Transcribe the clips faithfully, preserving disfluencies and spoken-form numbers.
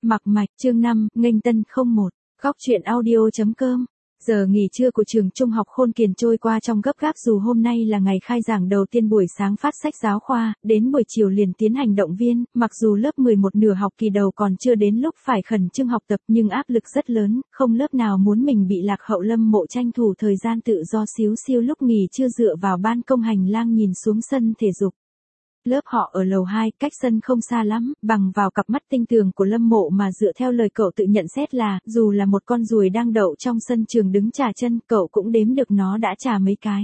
Mặc mạch, chương năm, nghênh tân không một, góc truyện audio.com. Giờ nghỉ trưa của trường trung học Khôn Kiền trôi qua trong gấp gáp dù hôm nay là ngày khai giảng đầu tiên buổi sáng phát sách giáo khoa, đến buổi chiều liền tiến hành động viên, mặc dù lớp mười một nửa học kỳ đầu còn chưa đến lúc phải khẩn trương học tập nhưng áp lực rất lớn, không lớp nào muốn mình bị lạc hậu. Lâm Mộ tranh thủ thời gian tự do xíu xiu lúc nghỉ trưa dựa vào ban công hành lang nhìn xuống sân thể dục. Lớp họ ở lầu hai, cách sân không xa lắm, bằng vào cặp mắt tinh tường của Lâm Mộ mà dựa theo lời cậu tự nhận xét là, dù là một con ruồi đang đậu trong sân trường đứng chà chân, cậu cũng đếm được nó đã chà mấy cái.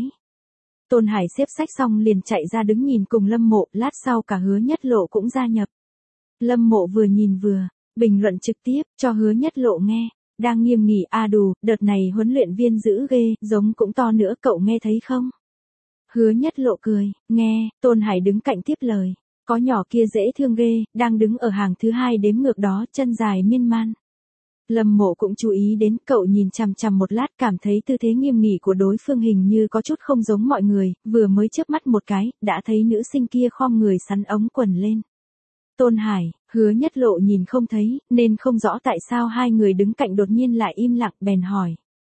Tôn Hải xếp sách xong liền chạy ra đứng nhìn cùng Lâm Mộ, lát sau cả Hứa Nhất Lộ cũng gia nhập. Lâm Mộ vừa nhìn vừa, bình luận trực tiếp, cho Hứa Nhất Lộ nghe, đang nghiêm nghỉ à đù, đợt này huấn luyện viên dữ ghê, giống cũng to nữa cậu nghe thấy không? Hứa Nhất Lộ cười, nghe, Tôn Hải đứng cạnh tiếp lời, có nhỏ kia dễ thương ghê, đang đứng ở hàng thứ hai đếm ngược đó, chân dài miên man. Lâm Mộ cũng chú ý đến, cậu nhìn chằm chằm một lát cảm thấy tư thế nghiêm nghỉ của đối phương hình như có chút không giống mọi người, vừa mới chớp mắt một cái, đã thấy nữ sinh kia khom người sắn ống quần lên. Tôn Hải, Hứa Nhất Lộ nhìn không thấy, nên không rõ tại sao hai người đứng cạnh đột nhiên lại im lặng, bèn hỏi.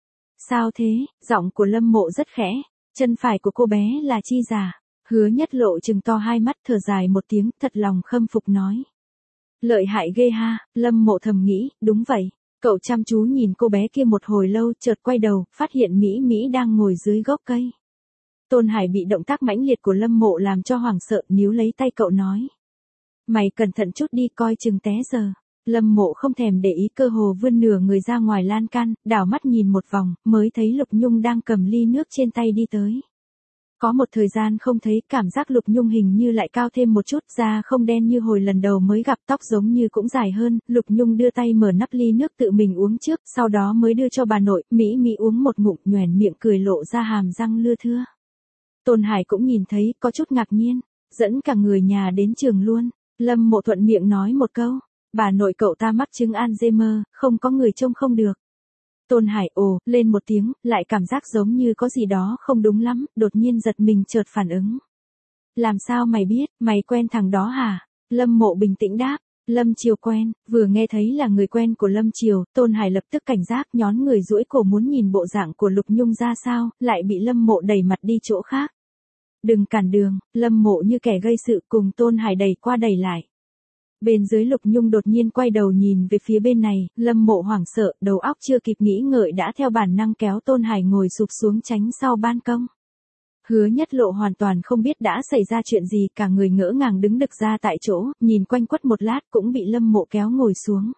Sao thế? Giọng của Lâm Mộ rất khẽ. Chân phải của cô bé là chi giả? Hứa Nhất Lộ trừng to hai mắt thở dài một tiếng, thật lòng khâm phục nói. Lợi hại ghê ha, Lâm Mộ thầm nghĩ, đúng vậy. Cậu chăm chú nhìn cô bé kia một hồi lâu, chợt quay đầu, phát hiện Mỹ Mỹ đang ngồi dưới gốc cây. Tôn Hải bị động tác mãnh liệt của Lâm Mộ làm cho hoảng sợ, níu lấy tay cậu nói. Mày cẩn thận chút đi, coi chừng té giờ. Lâm Mộ không thèm để ý, cơ hồ vươn nửa người ra ngoài lan can, đảo mắt nhìn một vòng, mới thấy Lục Nhung đang cầm ly nước trên tay đi tới. Có một thời gian không thấy, cảm giác Lục Nhung hình như lại cao thêm một chút, da không đen như hồi lần đầu mới gặp, tóc giống như cũng dài hơn. Lục Nhung đưa tay mở nắp ly nước tự mình uống trước, sau đó mới đưa cho bà nội. Mỹ Mỹ uống một ngụm, nhoẻn miệng cười lộ ra hàm răng lưa thưa. Tôn Hải cũng nhìn thấy, có chút ngạc nhiên, dẫn cả người nhà đến trường luôn. Lâm Mộ thuận miệng nói một câu. Bà nội cậu ta mắc chứng Alzheimer, không có người trông không được. Tôn Hải ồ, lên một tiếng, lại cảm giác giống như có gì đó không đúng lắm, đột nhiên giật mình chợt phản ứng. Làm sao mày biết, mày quen thằng đó hả? Lâm Mộ bình tĩnh đáp, Lâm Triều quen, vừa nghe thấy là người quen của Lâm Triều, Tôn Hải lập tức cảnh giác nhón người duỗi cổ muốn nhìn bộ dạng của Lục Nhung ra sao, lại bị Lâm Mộ đẩy mặt đi chỗ khác. Đừng cản đường, Lâm Mộ như kẻ gây sự cùng Tôn Hải đẩy qua đẩy lại. Bên dưới Lục Nhung đột nhiên quay đầu nhìn về phía bên này, Lâm Mộ hoảng sợ, đầu óc chưa kịp nghĩ ngợi đã theo bản năng kéo Tôn Hải ngồi sụp xuống tránh sau ban công. Hứa Nhất Lộ hoàn toàn không biết đã xảy ra chuyện gì, cả người ngỡ ngàng đứng đực ra tại chỗ, nhìn quanh quất một lát cũng bị Lâm Mộ kéo ngồi xuống.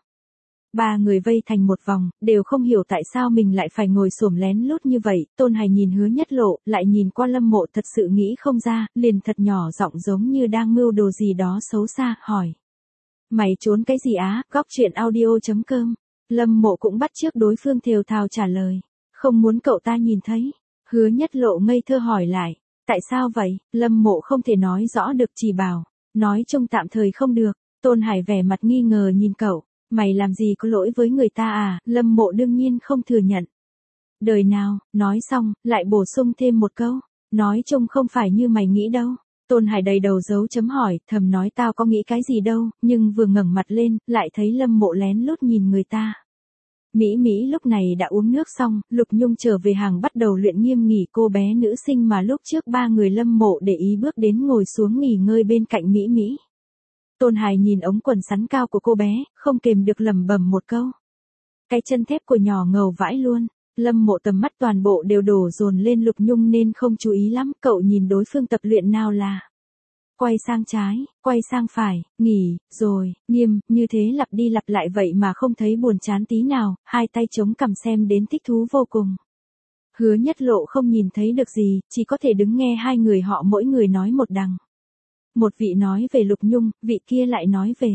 Ba người vây thành một vòng, đều không hiểu tại sao mình lại phải ngồi xổm lén lút như vậy. Tôn Hải nhìn Hứa Nhất Lộ, lại nhìn qua Lâm Mộ thật sự nghĩ không ra, liền thật nhỏ giọng giống như đang mưu đồ gì đó xấu xa, hỏi. Mày trốn cái gì á? Góc truyện audio.com. Lâm Mộ cũng bắt chước đối phương thều thào trả lời. Không muốn cậu ta nhìn thấy. Hứa Nhất Lộ ngây thơ hỏi lại. Tại sao vậy? Lâm Mộ không thể nói rõ được, chỉ bảo. Nói chung tạm thời không được. Tôn Hải vẻ mặt nghi ngờ nhìn cậu. Mày làm gì có lỗi với người ta à? Lâm Mộ đương nhiên không thừa nhận. Đời nào, nói xong, lại bổ sung thêm một câu. Nói chung không phải như mày nghĩ đâu. Tôn Hải đầy đầu dấu chấm hỏi, thầm nói tao có nghĩ cái gì đâu, nhưng vừa ngẩng mặt lên, lại thấy Lâm Mộ lén lút nhìn người ta. Mỹ Mỹ lúc này đã uống nước xong, Lục Nhung trở về hàng bắt đầu luyện nghiêm nghỉ, cô bé nữ sinh mà lúc trước ba người Lâm Mộ để ý bước đến ngồi xuống nghỉ ngơi bên cạnh Mỹ Mỹ. Tôn Hải nhìn ống quần sắn cao của cô bé, không kềm được lẩm bẩm một câu. Cái chân thép của nhỏ ngầu vãi luôn. Lâm Mộ tầm mắt toàn bộ đều đổ dồn lên Lục Nhung nên không chú ý lắm, cậu nhìn đối phương tập luyện nào là. Quay sang trái, quay sang phải, nghỉ, rồi, nghiêm, như thế lặp đi lặp lại vậy mà không thấy buồn chán tí nào, hai tay chống cằm xem đến thích thú vô cùng. Hứa Nhất Lộ không nhìn thấy được gì, chỉ có thể đứng nghe hai người họ mỗi người nói một đằng. Một vị nói về Lục Nhung, vị kia lại nói về.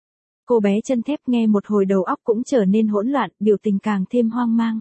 Cô bé chân thép nghe một hồi đầu óc cũng trở nên hỗn loạn, biểu tình càng thêm hoang mang.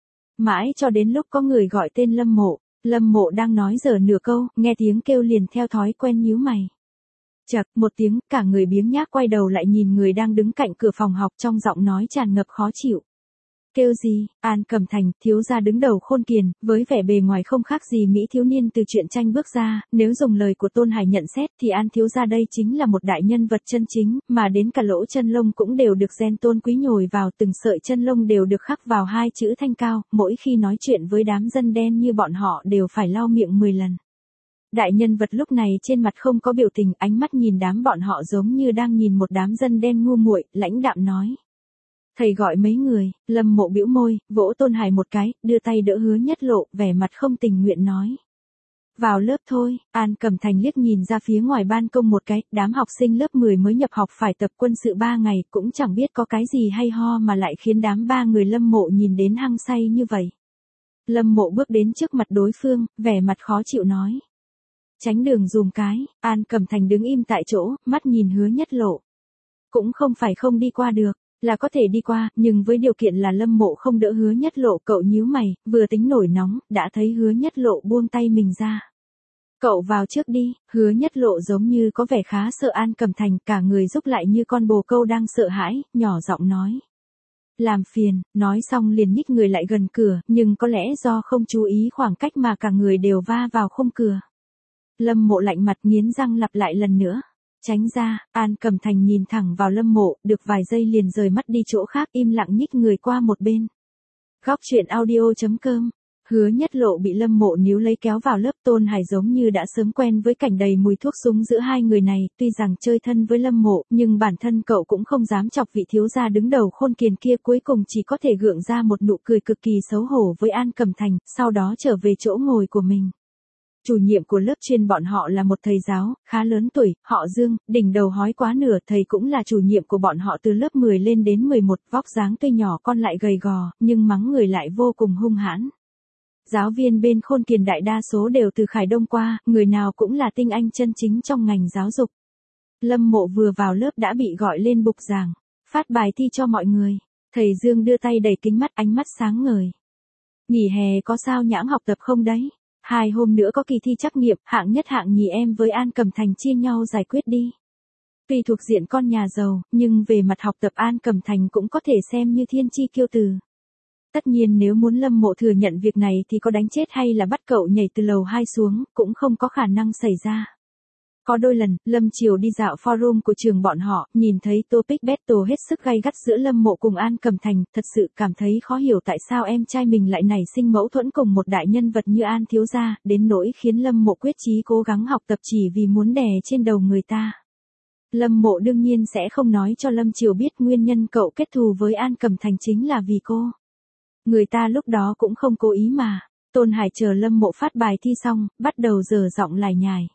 Mãi cho đến lúc có người gọi tên Lâm Mộ, Lâm Mộ đang nói dở nửa câu, nghe tiếng kêu liền theo thói quen nhíu mày. Chậc, một tiếng, cả người biếng nhác quay đầu lại nhìn người đang đứng cạnh cửa phòng học, trong giọng nói tràn ngập khó chịu. Kêu gì? An Cẩm Thành, thiếu gia đứng đầu Khôn Kiền, với vẻ bề ngoài không khác gì mỹ thiếu niên từ truyện tranh bước ra, nếu dùng lời của Tôn Hải nhận xét thì An thiếu gia đây chính là một đại nhân vật chân chính, mà đến cả lỗ chân lông cũng đều được gen tôn quý nhồi vào, từng sợi chân lông đều được khắc vào hai chữ thanh cao, mỗi khi nói chuyện với đám dân đen như bọn họ đều phải lau miệng mười lần. Đại nhân vật lúc này trên mặt không có biểu tình, ánh mắt nhìn đám bọn họ giống như đang nhìn một đám dân đen ngu muội, lãnh đạm nói. Thầy gọi mấy người, Lâm Mộ bĩu môi, vỗ Tôn Hải một cái, đưa tay đỡ Hứa Nhất Lộ, vẻ mặt không tình nguyện nói. Vào lớp thôi. An Cẩm Thành liếc nhìn ra phía ngoài ban công một cái, đám học sinh lớp mười mới nhập học phải tập quân sự ba ngày, cũng chẳng biết có cái gì hay ho mà lại khiến đám ba người Lâm Mộ nhìn đến hăng say như vậy. Lâm Mộ bước đến trước mặt đối phương, vẻ mặt khó chịu nói. Tránh đường dùm cái. An Cẩm Thành đứng im tại chỗ, mắt nhìn Hứa Nhất Lộ. Cũng không phải không đi qua được. Là có thể đi qua, nhưng với điều kiện là Lâm Mộ không đỡ Hứa Nhất Lộ. Cậu nhíu mày, vừa tính nổi nóng, đã thấy Hứa Nhất Lộ buông tay mình ra. Cậu vào trước đi. Hứa Nhất Lộ giống như có vẻ khá sợ An Cẩm Thành, cả người rúc lại như con bồ câu đang sợ hãi, nhỏ giọng nói. Làm phiền. Nói xong liền nhích người lại gần cửa, nhưng có lẽ do không chú ý khoảng cách mà cả người đều va vào khung cửa. Lâm Mộ lạnh mặt nghiến răng lặp lại lần nữa. Tránh ra. An Cẩm Thành nhìn thẳng vào Lâm Mộ, được vài giây liền rời mắt đi chỗ khác, im lặng nhích người qua một bên. Góc truyện audio chấm com. Hứa Nhất Lộ bị Lâm Mộ níu lấy kéo vào lớp. Tôn Hải giống như đã sớm quen với cảnh đầy mùi thuốc súng giữa hai người này, tuy rằng chơi thân với Lâm Mộ, nhưng bản thân cậu cũng không dám chọc vị thiếu gia đứng đầu Khôn Kiền kia, cuối cùng chỉ có thể gượng ra một nụ cười cực kỳ xấu hổ với An Cẩm Thành, sau đó trở về chỗ ngồi của mình. Chủ nhiệm của lớp chuyên bọn họ là một thầy giáo, khá lớn tuổi, họ Dương, đỉnh đầu hói quá nửa, thầy cũng là chủ nhiệm của bọn họ từ lớp mười lên đến mười một, vóc dáng tuy nhỏ con lại gầy gò, nhưng mắng người lại vô cùng hung hãn. Giáo viên bên Khôn Kiền đại đa số đều từ Khải Đông qua, người nào cũng là tinh anh chân chính trong ngành giáo dục. Lâm Mộ vừa vào lớp đã bị gọi lên bục giảng, phát bài thi cho mọi người. Thầy Dương đưa tay đẩy kính mắt, ánh mắt sáng ngời. Nghỉ hè có sao nhãng học tập không đấy? Hai hôm nữa có kỳ thi trắc nghiệm, hạng nhất hạng nhì em với An Cẩm Thành chia nhau giải quyết đi. Tuy thuộc diện con nhà giàu, nhưng về mặt học tập An Cẩm Thành cũng có thể xem như thiên chi kiêu tử. Tất nhiên nếu muốn Lâm Mộ thừa nhận việc này thì có đánh chết hay là bắt cậu nhảy từ lầu hai xuống, cũng không có khả năng xảy ra. Có đôi lần, Lâm Triều đi dạo forum của trường bọn họ, nhìn thấy topic battle hết sức gay gắt giữa Lâm Mộ cùng An Cẩm Thành, thật sự cảm thấy khó hiểu tại sao em trai mình lại nảy sinh mâu thuẫn cùng một đại nhân vật như An thiếu gia, đến nỗi khiến Lâm Mộ quyết chí cố gắng học tập chỉ vì muốn đè trên đầu người ta. Lâm Mộ đương nhiên sẽ không nói cho Lâm Triều biết nguyên nhân cậu kết thù với An Cẩm Thành chính là vì cô. Người ta lúc đó cũng không cố ý mà. Tôn Hải chờ Lâm Mộ phát bài thi xong, bắt đầu dở giọng lải nhải.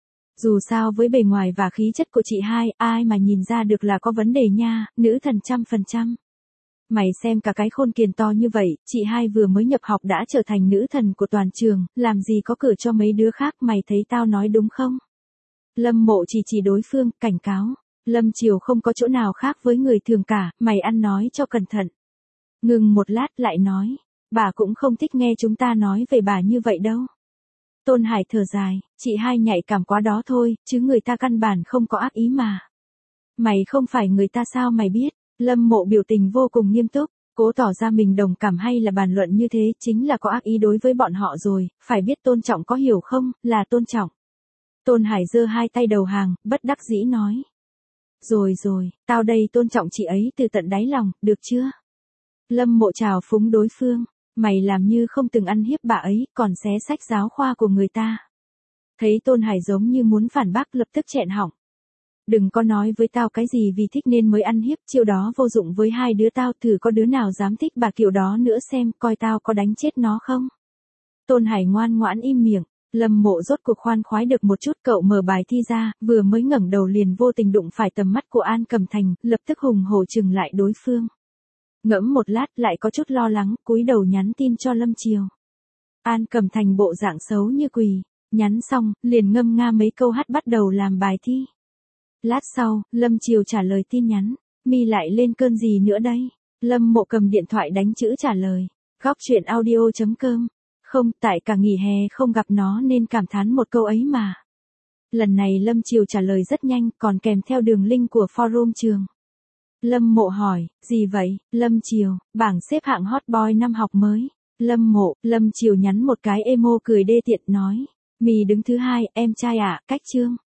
Dù sao với bề ngoài và khí chất của chị hai, ai mà nhìn ra được là có vấn đề nha, nữ thần trăm phần trăm. Mày xem cả cái Khôn Kiền to như vậy, chị hai vừa mới nhập học đã trở thành nữ thần của toàn trường, làm gì có cửa cho mấy đứa khác, mày thấy tao nói đúng không? Lâm Mộ chỉ chỉ đối phương, cảnh cáo. Lâm Triều không có chỗ nào khác với người thường cả, mày ăn nói cho cẩn thận. Ngừng một lát lại nói, bà cũng không thích nghe chúng ta nói về bà như vậy đâu. Tôn Hải thở dài, chị hai nhạy cảm quá đó thôi, chứ người ta căn bản không có ác ý mà. Mày không phải người ta sao mày biết? Lâm Mộ biểu tình vô cùng nghiêm túc, cố tỏ ra mình đồng cảm hay là bàn luận như thế chính là có ác ý đối với bọn họ rồi, phải biết tôn trọng có hiểu không, là tôn trọng. Tôn Hải giơ hai tay đầu hàng, bất đắc dĩ nói. Rồi rồi, tao đây tôn trọng chị ấy từ tận đáy lòng, được chưa? Lâm Mộ trào phúng đối phương. Mày làm như không từng ăn hiếp bà ấy, còn xé sách giáo khoa của người ta. Thấy Tôn Hải giống như muốn phản bác, lập tức chẹn họng. Đừng có nói với tao cái gì vì thích nên mới ăn hiếp, chiêu đó vô dụng với hai đứa tao, thử có đứa nào dám thích bà kiểu đó nữa xem, coi tao có đánh chết nó không. Tôn Hải ngoan ngoãn im miệng. Lâm Mộ rốt cuộc khoan khoái được một chút, cậu mở bài thi ra, vừa mới ngẩng đầu liền vô tình đụng phải tầm mắt của An Cẩm Thành, lập tức hùng hổ chừng lại đối phương. Ngẫm một lát lại có chút lo lắng, cúi đầu nhắn tin cho Lâm Triều. An Cẩm Thành bộ dạng xấu như quỳ, nhắn xong, liền ngâm nga mấy câu hát bắt đầu làm bài thi. Lát sau, Lâm Triều trả lời tin nhắn, mi lại lên cơn gì nữa đây? Lâm Mộ cầm điện thoại đánh chữ trả lời, góc truyện audio chấm com. Không, tại cả nghỉ hè không gặp nó nên cảm thán một câu ấy mà. Lần này Lâm Triều trả lời rất nhanh, còn kèm theo đường link của forum trường. Lâm Mộ hỏi, gì vậy? Lâm Chiều, bảng xếp hạng hot boy năm học mới. Lâm Mộ, Lâm Chiều nhắn một cái emo cười đê tiện nói. Mì đứng thứ hai, em trai ạ, cách chương.